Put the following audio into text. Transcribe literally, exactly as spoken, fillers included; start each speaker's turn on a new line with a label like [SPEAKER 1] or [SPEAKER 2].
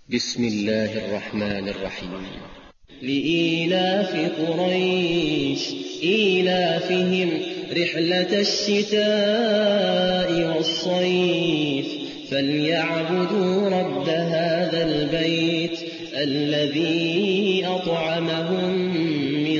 [SPEAKER 1] بسم الله الرحمن الرحيم.
[SPEAKER 2] لإيلاف قريش إيلافهم رحلة الشتاء والصيف فليعبدوا رب هذا البيت الذي أطعمهم